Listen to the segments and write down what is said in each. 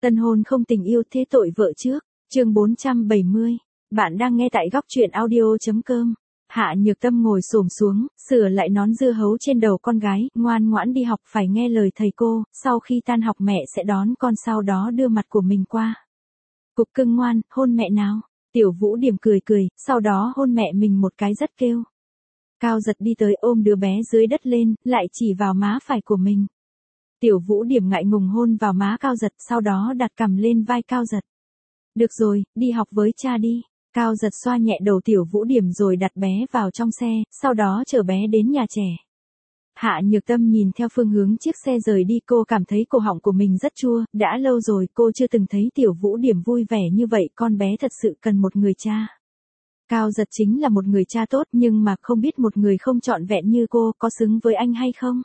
Tân hôn không tình yêu thế tội vợ trước, chương 470. Bạn đang nghe tại góc truyện audio.com. Hạ Nhược Tâm ngồi xổm xuống, sửa lại nón dưa hấu trên đầu con gái, ngoan ngoãn đi học phải nghe lời thầy cô, sau khi tan học mẹ sẽ đón con sau đó đưa mặt của mình qua. Cục cưng ngoan, hôn mẹ nào. Tiểu Vũ Điểm cười cười, sau đó hôn mẹ mình một cái rất kêu. Cao Giật đi tới ôm đứa bé dưới đất lên, lại chỉ vào má phải của mình. Tiểu Vũ Điểm ngại ngùng hôn vào má Cao Giật, sau đó đặt cằm lên vai Cao Giật. Được rồi, đi học với cha đi. Cao Giật xoa nhẹ đầu Tiểu Vũ Điểm rồi đặt bé vào trong xe, sau đó chở bé đến nhà trẻ. Hạ Nhược Tâm nhìn theo phương hướng chiếc xe rời đi, cô cảm thấy cổ họng của mình rất chua, đã lâu rồi cô chưa từng thấy Tiểu Vũ Điểm vui vẻ như vậy, con bé thật sự cần một người cha. Cao Giật chính là một người cha tốt, nhưng mà không biết một người không trọn vẹn như cô có xứng với anh hay không.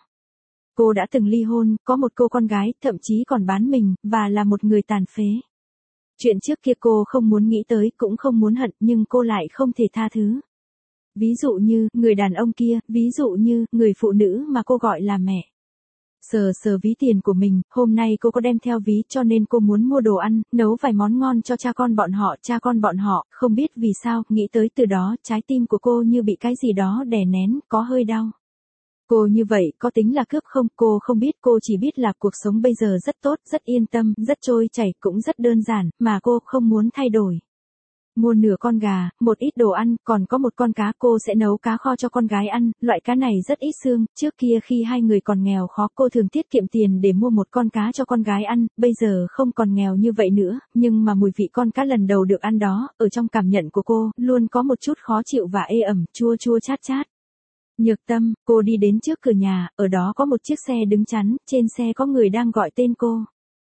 Cô đã từng ly hôn, có một cô con gái, thậm chí còn bán mình, và là một người tàn phế. Chuyện trước kia cô không muốn nghĩ tới, cũng không muốn hận, nhưng cô lại không thể tha thứ. Ví dụ như, người đàn ông kia, ví dụ như, người phụ nữ mà cô gọi là mẹ. Sờ sờ ví tiền của mình, hôm nay cô có đem theo ví cho nên cô muốn mua đồ ăn, nấu vài món ngon cho cha con bọn họ, không biết vì sao, nghĩ tới từ đó, trái tim của cô như bị cái gì đó đè nén, có hơi đau. Cô như vậy, có tính là cướp không? Cô không biết, cô chỉ biết là cuộc sống bây giờ rất tốt, rất yên tâm, rất trôi chảy, cũng rất đơn giản, mà cô không muốn thay đổi. Mua nửa con gà, một ít đồ ăn, còn có một con cá, cô sẽ nấu cá kho cho con gái ăn, loại cá này rất ít xương, trước kia khi hai người còn nghèo khó cô thường tiết kiệm tiền để mua một con cá cho con gái ăn, bây giờ không còn nghèo như vậy nữa, nhưng mà mùi vị con cá lần đầu được ăn đó, ở trong cảm nhận của cô, luôn có một chút khó chịu và ê ẩm, chua chua chát chát. Nhược Tâm, cô đi đến trước cửa nhà, ở đó có một chiếc xe đứng chắn, trên xe có người đang gọi tên cô.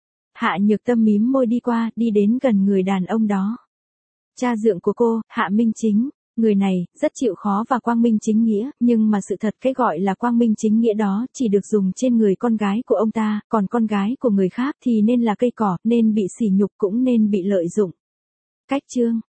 Hạ Nhược Tâm mím môi đi qua, đi đến gần người đàn ông đó. Cha dượng của cô, Hạ Minh Chính, người này, rất chịu khó và quang minh chính nghĩa, nhưng mà sự thật cái gọi là quang minh chính nghĩa đó chỉ được dùng trên người con gái của ông ta, còn con gái của người khác thì nên là cây cỏ, nên bị sỉ nhục cũng nên bị lợi dụng. Cách chương.